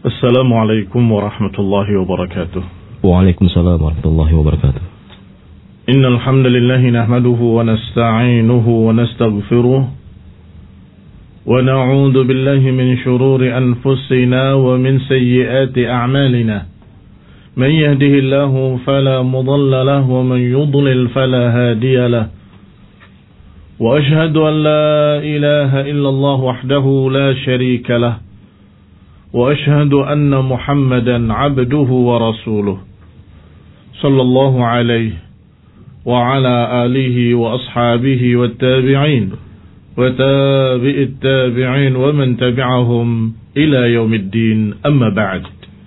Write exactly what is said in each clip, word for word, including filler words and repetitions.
Assalamualaikum warahmatullahi wabarakatuh. Waalaikumsalam warahmatullahi wabarakatuh. Innal hamdalillah nahmaduhu wa nasta'inuhu wa nastaghfiruh wa na'udzu billahi min shururi anfusina wa min sayyiati a'malina. Man yahdihillahu fala mudilla lahu wa man yudlil fala hadiya lahu. Wa ashhadu an la ilaha illallah wahdahu la sharika lahu. وأشهد أن محمدا عبده ورسوله صلى الله عليه وعلى آله وأصحابه والتابعين وتابع التابعين ومن تبعهم إلى يوم الدين أما بعد.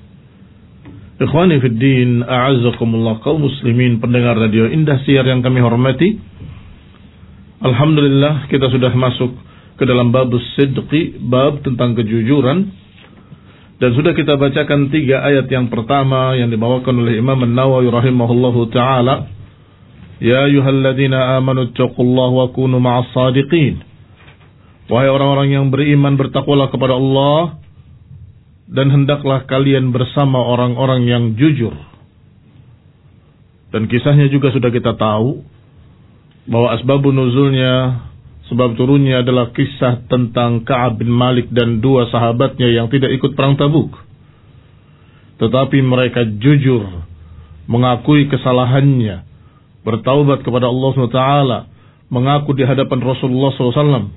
Ikhwani fi din, a'azzakumullah, kaum muslimin pendengar radio Indah Siar yang kami hormati. Alhamdulillah kita sudah masuk ke dalam bab sidqi, bab tentang kejujuran. Dan sudah kita bacakan tiga ayat yang pertama yang dibawakan oleh Imam An-Nawawi rahimahullahu ta'ala. Ya ayyuhalladzina amanu taqullaha wa kunu ma'as sadiqin. Wahai orang-orang yang beriman, bertakwalah kepada Allah dan hendaklah kalian bersama orang-orang yang jujur. Dan kisahnya juga sudah kita tahu bahwa asbabun nuzulnya, sebab turunnya adalah kisah tentang Ka'ab bin Malik dan dua sahabatnya yang tidak ikut perang Tabuk. Tetapi mereka jujur, mengakui kesalahannya, bertaubat kepada Allah subhanahu wa taala, mengaku di hadapan Rasulullah shallallahu alaihi wasallam.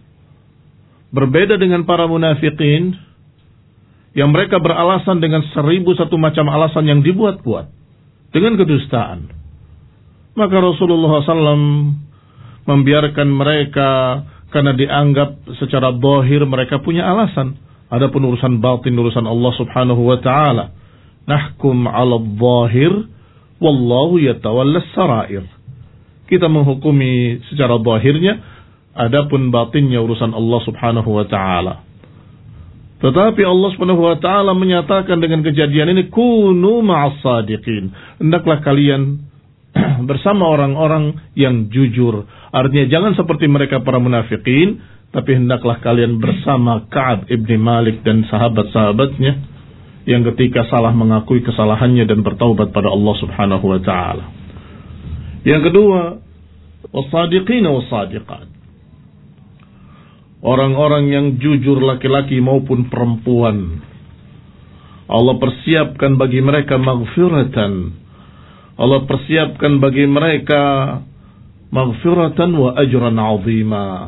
Berbeda dengan para munafikin, yang mereka beralasan dengan seribu satu macam alasan yang dibuat-buat, dengan kedustaan. Maka Rasulullah shallallahu alaihi wasallam membiarkan mereka karena dianggap secara zahir mereka punya alasan. Adapun urusan batin, urusan Allah subhanahu wa ta'ala. Nahkum ala zahir wallahu yatawallas sarair. Kita menghukumi secara zahirnya, adapun batinnya urusan Allah subhanahu wa ta'ala. Tetapi Allah subhanahu wa ta'ala menyatakan dengan kejadian ini, kunu ma'as sadiqin. Hendaklah kalian bersama orang-orang yang jujur. Artinya jangan seperti mereka para munafikin, tapi hendaklah kalian bersama Ka'ab ibn Malik dan sahabat-sahabatnya yang ketika salah mengakui kesalahannya dan bertaubat pada Allah subhanahu wa ta'ala. Yang kedua, was-sadiqina was-sadiqat. Orang-orang yang jujur, laki-laki maupun perempuan, Allah persiapkan bagi mereka maghfiratan. Allah persiapkan bagi mereka maghfiratan wa ajran azima,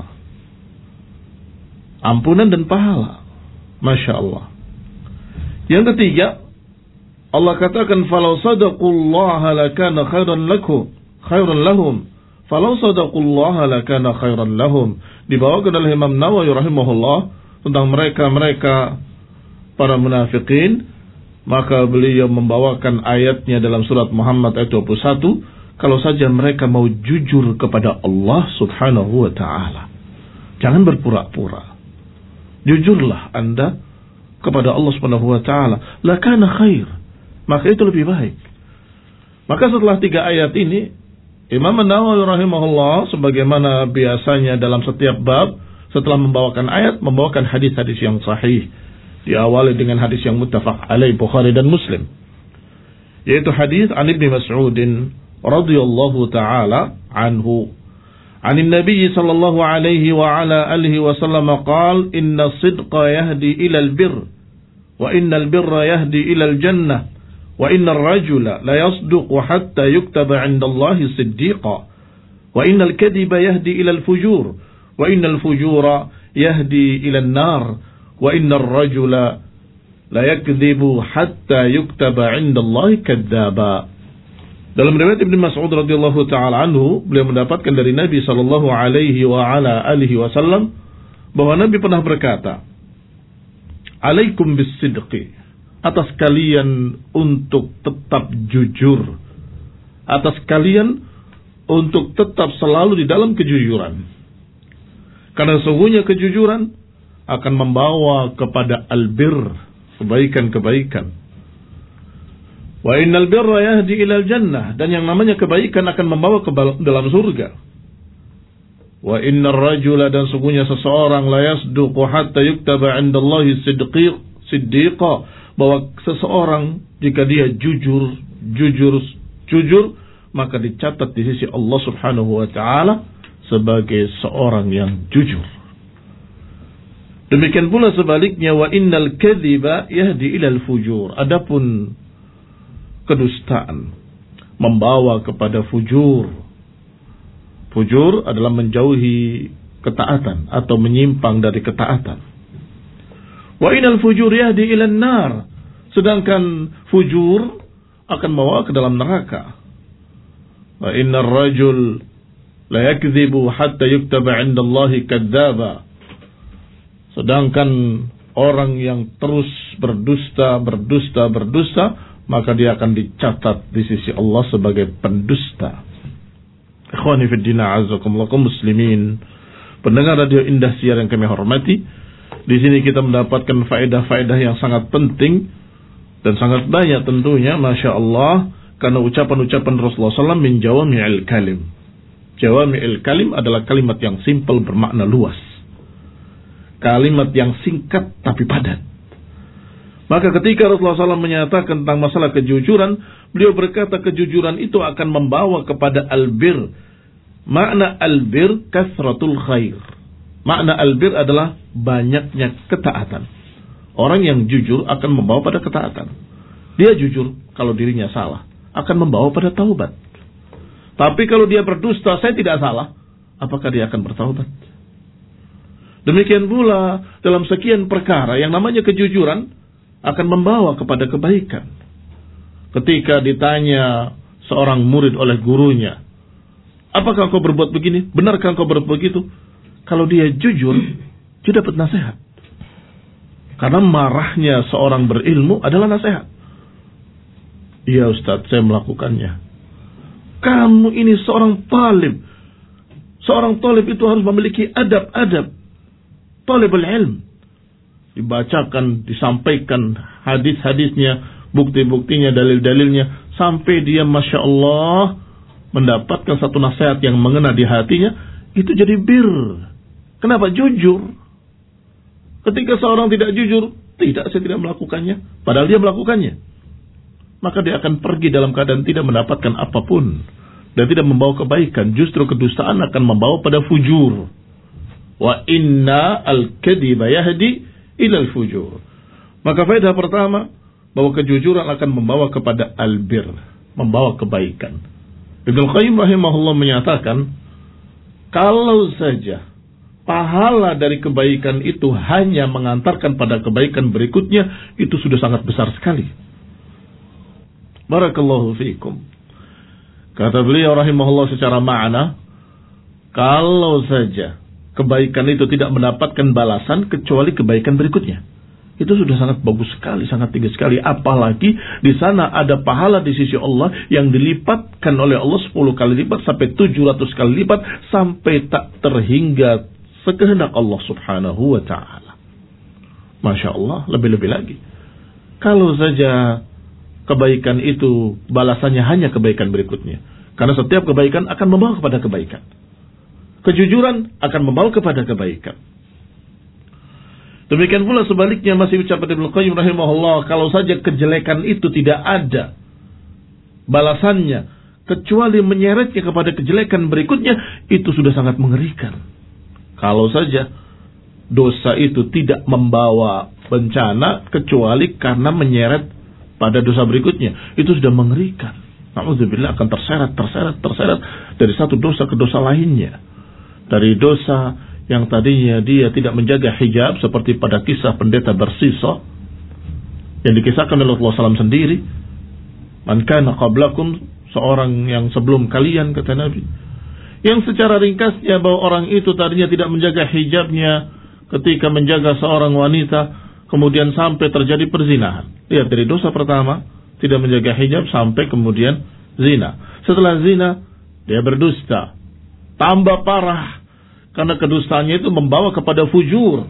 ampunan dan pahala. Masya Allah. Yang ketiga, Allah katakan falau sadaqullaha lakana khairan lakum khairan lahum falau sadaqullaha lakana khairan lahum. Dibawakan oleh Imam Nawawi rahimahullah tentang mereka-mereka para munafikin. Maka beliau membawakan ayatnya dalam surat Muhammad ayat dua puluh satu. Kalau saja mereka mau jujur kepada Allah subhanahu wa ta'ala. Jangan berpura-pura. Jujurlah anda kepada Allah subhanahu wa ta'ala. Lakana khair. Maka itu lebih baik. Maka setelah tiga ayat ini, Imam An-Nawawi rahimahullah sebagaimana biasanya dalam setiap bab, setelah membawakan ayat, membawakan hadis-hadis yang sahih. Diawali dengan hadis yang muttafaq alaih Bukhari dan Muslim, yaitu hadis an Ibnu Mas'ud radhiyallahu taala anhu an Nabi sallallahu alaihi wa ala alihi wasallam qaal inna sidqa yahdi ila al-birr wa inna al-birra yahdi ila al-jannah wa inna ar-rajula la yasduqu hatta yuktaba 'inda Allahi siddiqa wa inna al-kadhiba yahdi ila al-fujur wa inna al-fujura yahdi ila an-nar wa innar rajula la yakdzibu hatta yuktaba 'inda Allahi kadzdzaba. Dalam riwayat Ibnu Mas'ud radhiyallahu taala anhu, beliau mendapatkan dari Nabi sallallahu alaihi wa ala alihi wasallam bahwa Nabi pernah berkata, "Alaikum bis-sidqi." Atas kalian untuk tetap jujur. Atas kalian untuk tetap selalu di dalam kejujuran. Karena sesungguhnya kejujuran akan membawa kepada albir, kebaikan-kebaikan. Wa innal birra yahdi ilal jannah, dan yang namanya kebaikan akan membawa ke dalam surga. Wa innar rajula, dan sungguhnya seseorang la yasduqu hatta yuktaba 'indallahi siddiq siddiqa, bahwa seseorang jika dia jujur, jujur, jujur, maka dicatat di sisi Allah Subhanahu wa taala sebagai seorang yang jujur. Demikian pula sebaliknya, wa innal kadhiba yahdi ilal fujur. Adapun kedustaan membawa kepada fujur. Fujur adalah menjauhi ketaatan atau menyimpang dari ketaatan. Wa innal fujur yahdi ilan nar. Sedangkan fujur akan membawa ke dalam neraka. Wa innar rajul la yakdzibu hatta yuktaba 'inda Allahi kadzdzaba. Sedangkan orang yang terus berdusta, berdusta, berdusta, maka dia akan dicatat di sisi Allah sebagai pendusta. Ikhwani fi din, a'azzakumullah muslimin, pendengar radio Indah Siar yang kami hormati, di sini kita mendapatkan faedah-faedah yang sangat penting dan sangat banyak tentunya, masya Allah, karena ucapan-ucapan Rasulullah shallallahu alaihi wasallam min jawami'il kalim. Jawami'il kalim adalah kalimat yang simpel bermakna luas, kalimat yang singkat tapi padat. Maka ketika Rasulullah shallallahu alaihi wasallam menyatakan tentang masalah kejujuran, beliau berkata kejujuran itu akan membawa kepada albir. Makna albir kasratul khair. Makna albir adalah banyaknya ketaatan. Orang yang jujur akan membawa pada ketaatan. Dia jujur kalau dirinya salah, akan membawa pada taubat. Tapi kalau dia berdusta, saya tidak salah, apakah dia akan bertaubat? Demikian pula dalam sekian perkara yang namanya kejujuran akan membawa kepada kebaikan. Ketika ditanya seorang murid oleh gurunya, apakah kau berbuat begini? Benarkah kau berbuat begitu? Kalau dia jujur, dia dapat nasihat. Karena marahnya seorang berilmu adalah nasihat. Iya Ustaz, saya melakukannya. Kamu ini seorang talib. Seorang talib itu harus memiliki adab-adab. Talibul ilm. Dibacakan, disampaikan hadis-hadisnya, bukti-buktinya, dalil-dalilnya, sampai dia Masya Allah mendapatkan satu nasihat yang mengena di hatinya, itu jadi bir. Kenapa? Jujur. Ketika seorang tidak jujur, tidak, saya tidak melakukannya, padahal dia melakukannya, maka dia akan pergi dalam keadaan tidak mendapatkan apapun dan tidak membawa kebaikan. Justru kedustaan akan membawa pada fujur. Wa inna al-kadhiba yahdi ilal fujur. Maka faedah pertama, bahwa kejujuran akan membawa kepada albir, membawa kebaikan. Ibnu Qayyim rahimahullah menyatakan, kalau saja pahala dari kebaikan itu hanya mengantarkan pada kebaikan berikutnya, itu sudah sangat besar sekali. Barakallahu fiikum. Kata beliau rahimahullah secara makna, kalau saja kebaikan itu tidak mendapatkan balasan kecuali kebaikan berikutnya, itu sudah sangat bagus sekali, sangat tinggi sekali. Apalagi di sana ada pahala di sisi Allah yang dilipatkan oleh Allah sepuluh kali lipat sampai tujuh ratus kali lipat, sampai tak terhingga sekehendak Allah subhanahu wa ta'ala. Masya Allah, lebih-lebih lagi kalau saja kebaikan itu balasannya hanya kebaikan berikutnya. Karena setiap kebaikan akan membawa kepada kebaikan. Kejujuran akan membawa kepada kebaikan. Demikian pula sebaliknya, masih ucapan Ibnu Qayyim rahimahullah, kalau saja kejelekan itu tidak ada balasannya kecuali menyeretnya kepada kejelekan berikutnya, itu sudah sangat mengerikan. Kalau saja dosa itu tidak membawa bencana kecuali karena menyeret pada dosa berikutnya, itu sudah mengerikan. Na'udzubillah, akan terseret, terseret, terseret dari satu dosa ke dosa lainnya. Dari dosa yang tadinya dia tidak menjaga hijab, seperti pada kisah pendeta Bersisa yang dikisahkan oleh Rasulullah shallallahu alaihi wasallam sendiri. Man kana qablakum, seorang yang sebelum kalian, kata Nabi, yang secara ringkasnya bahwa orang itu tadinya tidak menjaga hijabnya ketika menjaga seorang wanita, kemudian sampai terjadi perzinahan. Lihat, dari dosa pertama tidak menjaga hijab sampai kemudian zina. Setelah zina dia berdusta, tambah parah karena kedustaannya itu membawa kepada fujur.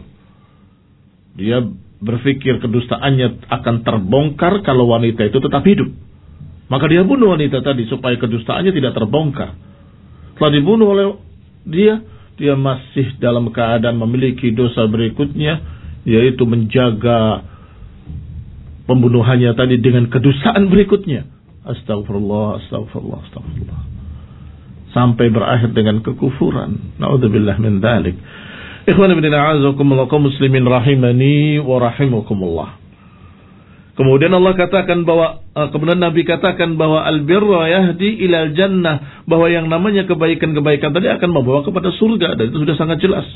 Dia berpikir kedustaannya akan terbongkar kalau wanita itu tetap hidup, maka dia bunuh wanita tadi supaya kedustaannya tidak terbongkar. Setelah dibunuh oleh dia, dia masih dalam keadaan memiliki dosa berikutnya, yaitu menjaga pembunuhannya tadi dengan kedustaan berikutnya. Astagfirullah, astagfirullah, astagfirullah. Sampai berakhir dengan kekufuran. Na'udzubillah min dzalik. Ikhwan ibn a'azakumullah kaum muslimin rahimani wa rahimakumullah. Kemudian Allah katakan bahwa kemudian Nabi katakan bahwa al-birra yahdi ilal jannah, bahwa yang namanya kebaikan-kebaikan tadi akan membawa kepada surga, dan itu sudah sangat jelas.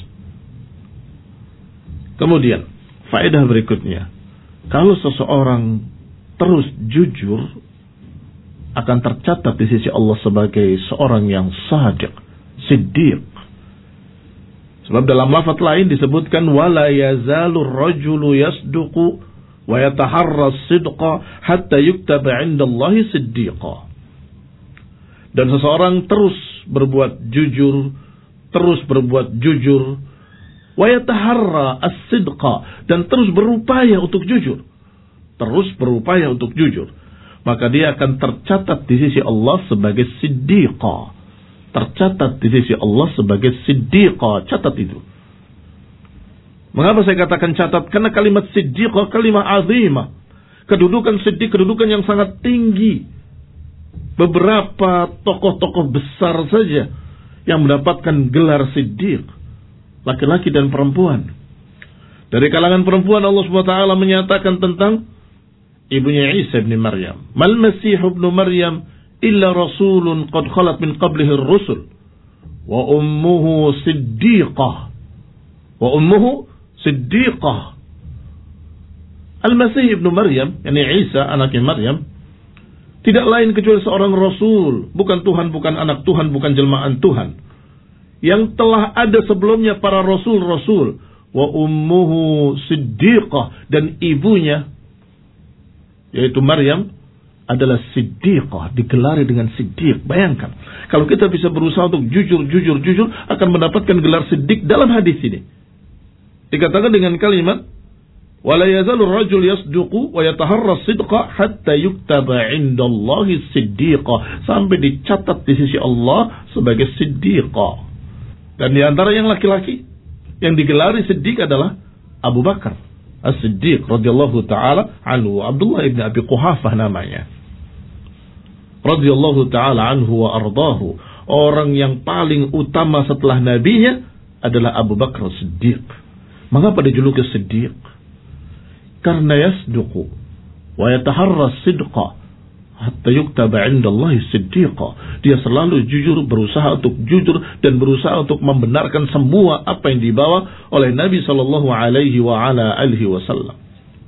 Kemudian faedah berikutnya, kalau seseorang terus jujur akan tercatat di sisi Allah sebagai seorang yang shadiq, siddiq. Sebab dalam lafaz lain disebutkan wala yazalu rajulu yasduqu wa yataharra as-sidqa hatta yuktaba 'inda Allahi siddiqa. Dan seseorang terus berbuat jujur, terus berbuat jujur, wa yataharra as-sidqa, dan terus berupaya untuk jujur. Terus berupaya untuk jujur. Maka dia akan tercatat di sisi Allah sebagai siddiqa. Tercatat di sisi Allah sebagai siddiqa. Catat itu. Mengapa saya katakan catat? Karena kalimat siddiqa kalimat azimah. Kedudukan siddiq, kedudukan yang sangat tinggi. Beberapa tokoh-tokoh besar saja yang mendapatkan gelar siddiq, laki-laki dan perempuan. Dari kalangan perempuan Allah subhanahu wa taala menyatakan tentang ibunya Isa bin Maryam, mal Masih ibn Maryam illa rasulun qad khalat min qablihi ar-rusul wa ummuhu siddiqah wa ummuhu siddiqah. Al-Masih ibn Maryam, yakni Isa anaknya Maryam, tidak lain kecuali seorang rasul, bukan Tuhan, bukan anak Tuhan, bukan jelmaan Tuhan, yang telah ada sebelumnya para rasul-rasul. Wa ummuhu siddiqah, dan ibunya yaitu Maryam adalah siddiqah, digelari dengan siddiq. Bayangkan, kalau kita bisa berusaha untuk jujur, jujur, jujur, akan mendapatkan gelar siddiq dalam hadis ini. Dikatakan dengan kalimat wala yazalu rajul yasduqu wa yataharra sidqa hatta yuktaba 'inda Allahi siddiqa, sampai dicatat di sisi Allah sebagai siddiqa. Dan di antara yang laki-laki yang digelari siddiq adalah Abu Bakar As-Siddiq radhiyallahu taala anhu, Abdullah ibn Abi Quhafah namanya, radhiyallahu taala anhu wa ardahu. Orang yang paling utama setelah nabinya adalah Abu Bakar As-Siddiq. Mengapa dijuluki Siddiq? Karena yasduqu wa yataharra sidqa hatta yuktaba 'inda Allahi siddiqa. Dia selalu jujur, berusaha untuk jujur dan berusaha untuk membenarkan semua apa yang dibawa oleh Nabi sallallahu alaihi wa ala alihi wasallam.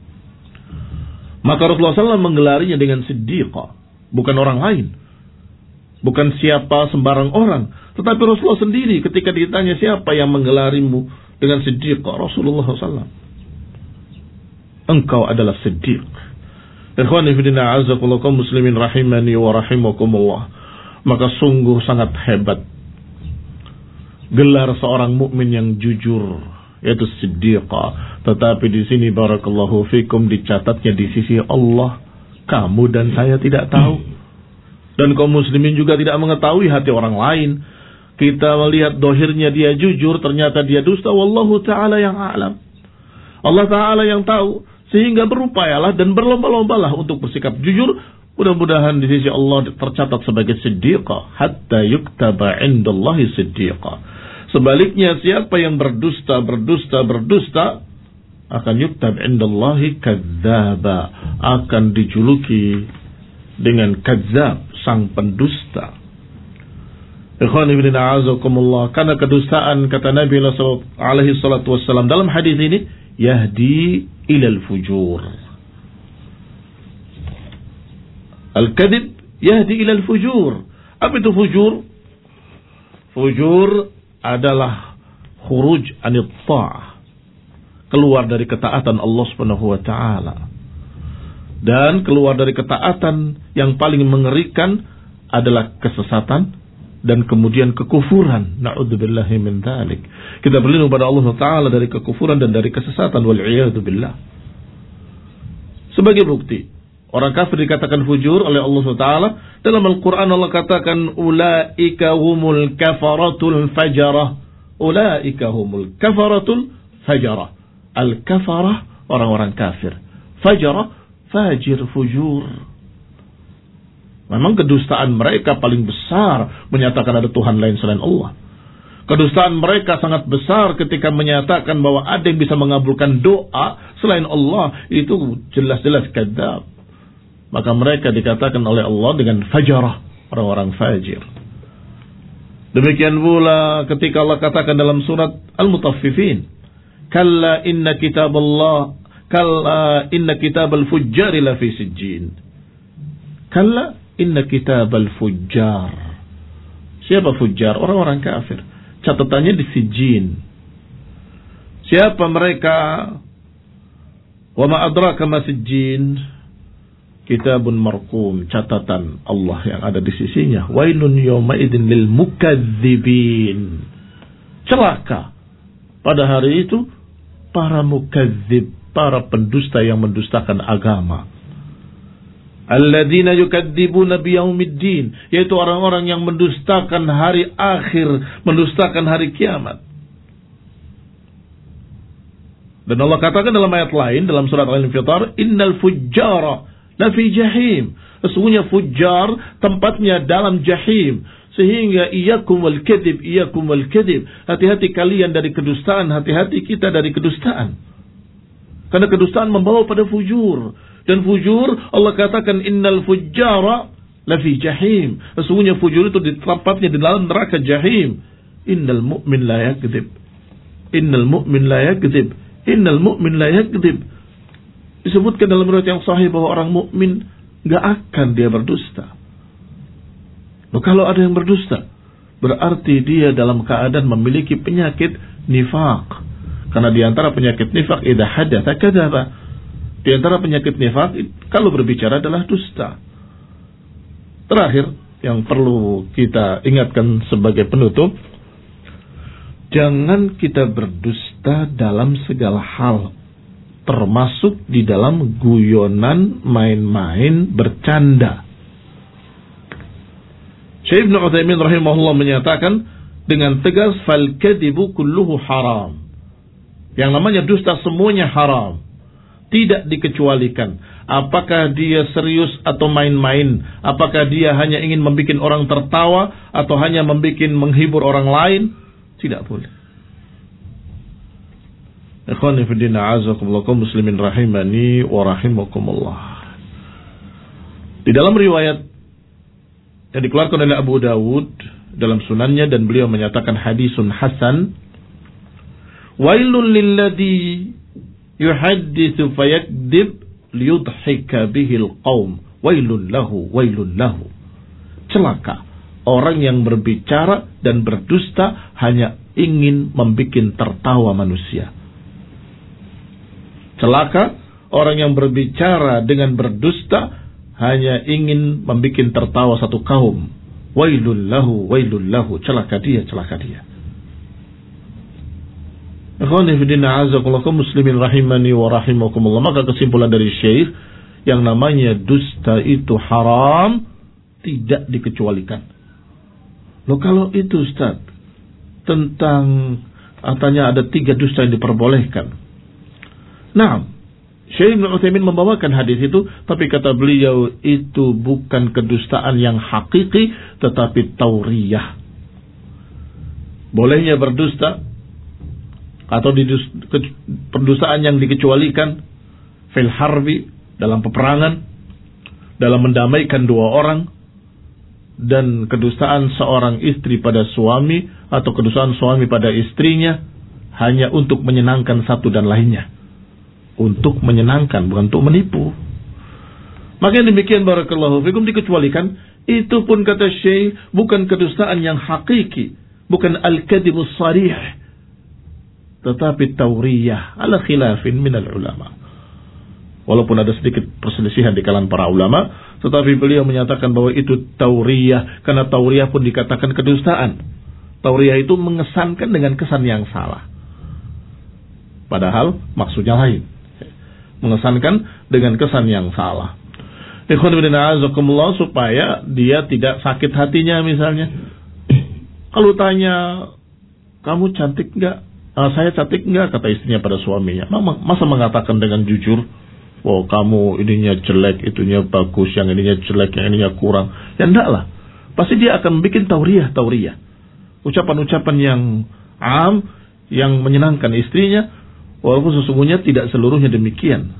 Maka Rasulullah sallallahu alaihi wasallam menggelarinya dengan siddiqa, bukan orang lain, bukan siapa sembarang orang, tetapi Rasulullah sendiri ketika ditanya siapa yang menggelarimu dengan siddiqa, Rasulullah sallallahu alaihi wasallam, engkau adalah siddiq. Ikhwani fillah a'azzakumullah kaum muslimin rahimani wa rahimakumullah. Maka sungguh sangat hebat gelar seorang mukmin yang jujur, yaitu siddiqa. Tetapi di sini barakallahu fikum dicatatnya di sisi Allah. Kamu dan saya tidak tahu, dan kaum muslimin juga tidak mengetahui hati orang lain. Kita melihat dohirnya dia jujur, ternyata dia dusta. Wallahu ta'ala yang a'lam. Allah Ta'ala yang tahu. Sehingga berupayalah dan berlomba-lombalah untuk bersikap jujur. Mudah-mudahan di sisi Allah tercatat sebagai siddiqah. Hatta yuktaba 'indallahi siddiqah. Sebaliknya, siapa yang berdusta, berdusta, berdusta, akan yuktab 'indallahi kadzdzaba, akan dijuluki dengan kadzdzab, sang pendusta. Ikhwani fillah a'azakumullah, karena kedustaan, kata Nabi alaihi salatu wassalam dalam hadis ini, yahdi ilal fujur. Al-kadhib yahdi ilal fujur. Apa itu fujur? Fujur adalah khuruj anit ta'ah, keluar dari ketaatan Allah Subhanahu wa taala. Dan keluar dari ketaatan yang paling mengerikan adalah kesesatan dan kemudian kekufuran. Na'udzubillahi min dzalik. Kita berlindung pada Allah Taala dari kekufuran dan dari kesesatan, wal iyadu billah. Sebagai bukti, orang kafir dikatakan fujur oleh Allah Taala. Dalam Al-Qur'an Allah katakan ulaika humul kafaratul fajarah. Ulaika humul kafaratul fajarah. Al-kafarah orang-orang kafir. Fajarah, fajir, fujur. Memang kedustaan mereka paling besar menyatakan ada Tuhan lain selain Allah. Kedustaan mereka sangat besar ketika menyatakan bahwa ada yang bisa mengabulkan doa selain Allah. Itu jelas-jelas kadzab. Maka mereka dikatakan oleh Allah dengan fajarah, orang-orang fajir. Demikian pula ketika Allah katakan dalam surat Al-Mutaffifin, kalla inna kitab Allah, kalla inna kitab al-fujjar la fi sijjin. Kalla inna kitab al-fujjar. Siapa fujjar? Orang-orang kafir. Catatannya di sijjin. Siapa mereka? Wa ma adraka ma sijjin? Kitabun marqum, catatan Allah yang ada di sisinya. Wailun yawma idzin lil mukadzibin. Celaka pada hari itu para mukadzib, para pendusta yang mendustakan agama. Alladzina yukadzibuna biyaumiddin, yaitu orang-orang yang mendustakan hari akhir, mendustakan hari kiamat. Dan Allah katakan dalam ayat lain dalam surat Al-Infitar, innal fujjara lafi jahim. Sesungguhnya fujjar tempatnya dalam jahim. Sehingga iyakum wal kadhib, iyakum wal kadhib. Hati-hati kalian dari kedustaan, hati-hati kita dari kedustaan. Karena kedustaan membawa pada fujur. Dan fujur Allah katakan innal fujjara lafi jahim. Sesungguhnya fujur itu di tempatnya di dalam neraka jahim. Innal mu'min la yakdzib. Innal mu'min la yakdzib. Innal mu'min la yakdzib. Disebutkan dalam riwayat yang sahih bahwa orang mukmin enggak akan dia berdusta. Loh, kalau ada yang berdusta, berarti dia dalam keadaan memiliki penyakit nifaq. Karena di antara penyakit nifaq idza hadatsa kadzaba. Di antara penyakit nifaq kalau berbicara adalah dusta. Terakhir yang perlu kita ingatkan sebagai penutup, jangan kita berdusta dalam segala hal. Termasuk di dalam guyonan, main-main, bercanda. Syekh Ibnu Utsaimin rahimahullah menyatakan dengan tegas, fal kadzibu kulluhu haram. Yang namanya dusta semuanya haram. Tidak dikecualikan. Apakah dia serius atau main-main? Apakah dia hanya ingin membuat orang tertawa atau hanya membuat menghibur orang lain? Tidak boleh. Ikhwani fi din, a'azakumullah, kaum muslimin rahimani wa rahimakumullah. Di dalam riwayat yang dikeluarkan oleh Abu Dawud dalam sunannya dan beliau menyatakan hadisun hasan, wailul lilladzi yuhadditsu fayakdzib liyudhhika bihil qaum, wailul lahu wailul lahu. Celaka orang yang berbicara dan berdusta hanya ingin membuat tertawa manusia. Celaka orang yang berbicara dengan berdusta hanya ingin membuat tertawa satu kaum. Wailul lahu, wailul lahu. Celaka dia, celaka dia. Ikhwani fillah, a'azakumullah, muslimin rahimani wa rahimakumullah. Maka kesimpulan dari Syekh, yang namanya dusta itu haram, tidak dikecualikan. Loh, kalau itu Ustaz, tentang katanya ada tiga dusta yang diperbolehkan. Nah, Syekh Ibnu Utsaimin membawakan hadis itu, tapi kata beliau itu bukan kedustaan yang hakiki, tetapi tauriyah. Bolehnya berdusta atau pendustaan yang dikecualikan fil harbi, dalam peperangan, dalam mendamaikan dua orang, dan kedustaan seorang istri pada suami atau kedustaan suami pada istrinya hanya untuk menyenangkan satu dan lainnya. Untuk menyenangkan, bukan untuk menipu. Maka yang demikian barakallahu fikum dikecualikan. Itu pun kata Syekh bukan kedustaan yang hakiki, bukan al-kadhibus sarih, tetapi tauriyah ala khilafin minal ulama. Walaupun ada sedikit perselisihan di kalangan para ulama, tetapi beliau menyatakan bahwa itu tauriyah, karena tauriyah pun dikatakan kedustaan. Tauriyah itu mengesankan dengan kesan yang salah, padahal maksudnya lain. Mengesankan dengan kesan yang salah. Ikhwan fillah, a'azakumullah, supaya dia tidak sakit hatinya misalnya. Kalau tanya, kamu cantik enggak? Uh, saya cantik enggak? Kata istrinya pada suaminya. Masa mengatakan dengan jujur? Oh kamu ininya jelek, itunya bagus, yang ininya jelek, yang ininya kurang. Ya enggak lah. Pasti dia akan bikin tauriah, tauriah. Ucapan-ucapan yang am, yang menyenangkan istrinya, walaupun sesungguhnya tidak seluruhnya demikian.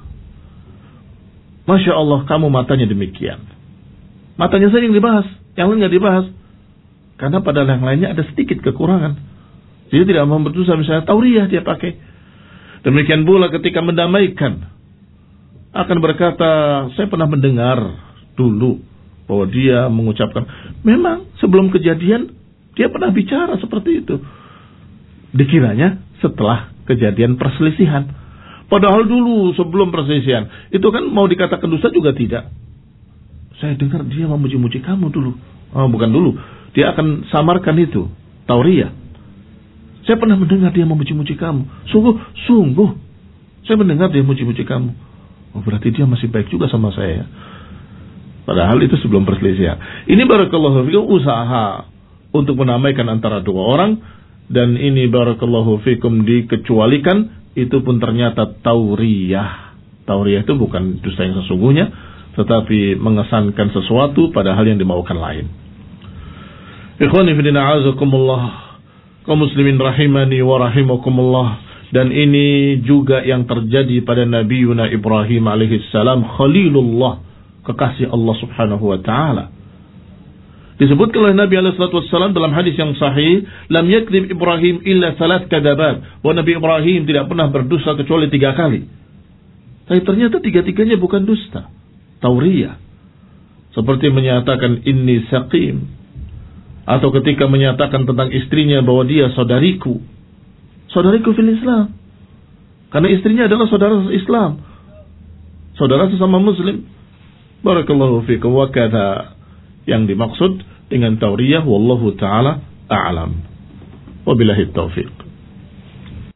Masya Allah, kamu matanya demikian. Matanya saja yang dibahas, yang lain nggak dibahas. Karena pada yang lainnya ada sedikit kekurangan. Dia tidak mau berdosa, misalnya tauriah dia pakai. Demikian pula ketika mendamaikan, akan berkata, saya pernah mendengar dulu bahwa dia mengucapkan, memang sebelum kejadian dia pernah bicara seperti itu. Dikiranya setelah kejadian perselisihan. Padahal dulu sebelum perselisihan itu kan mau dikatakan dusta juga tidak. Saya dengar dia memuji-muji kamu dulu. Oh, bukan dulu. Dia akan samarkan itu, tauriah. Saya pernah mendengar dia memuji-muji kamu. Sungguh, sungguh. Saya mendengar dia memuji-muji kamu. Oh, berarti dia masih baik juga sama saya. Padahal itu sebelum perselisihan. Ini barakallahu fikum usaha untuk menamaikan antara dua orang. Dan ini barakallahu fikum dikecualikan. Itu pun ternyata tauriah. Tauriah itu bukan dusta yang sesungguhnya, tetapi mengesankan sesuatu pada hal yang dimaukan lain. Ikhwani fillah a'azakumullah, kaum muslimin rahimani wa rahimakumullah. Dan ini juga yang terjadi pada Nabi Yuna Ibrahim alaihissalam, Khalilullah, kekasih Allah subhanahu wa ta'ala. Disebutkan oleh Nabi alaihissalam dalam hadis yang sahih, lam yakdzib Ibrahim illa salat kadabat. Bahwa Nabi Ibrahim tidak pernah berdusta kecuali tiga kali. Tapi ternyata tiga-tiganya bukan dusta, tauriah. Seperti menyatakan inni saqim, atau ketika menyatakan tentang istrinya bahwa dia saudariku. Saudariku fil Islam. Karena istrinya adalah saudara Islam, saudara sesama muslim. Barakallahu fikum. Wa kadza yang dimaksud dengan tauriah wallahu ta'ala a'lam. Wabillahi taufiq.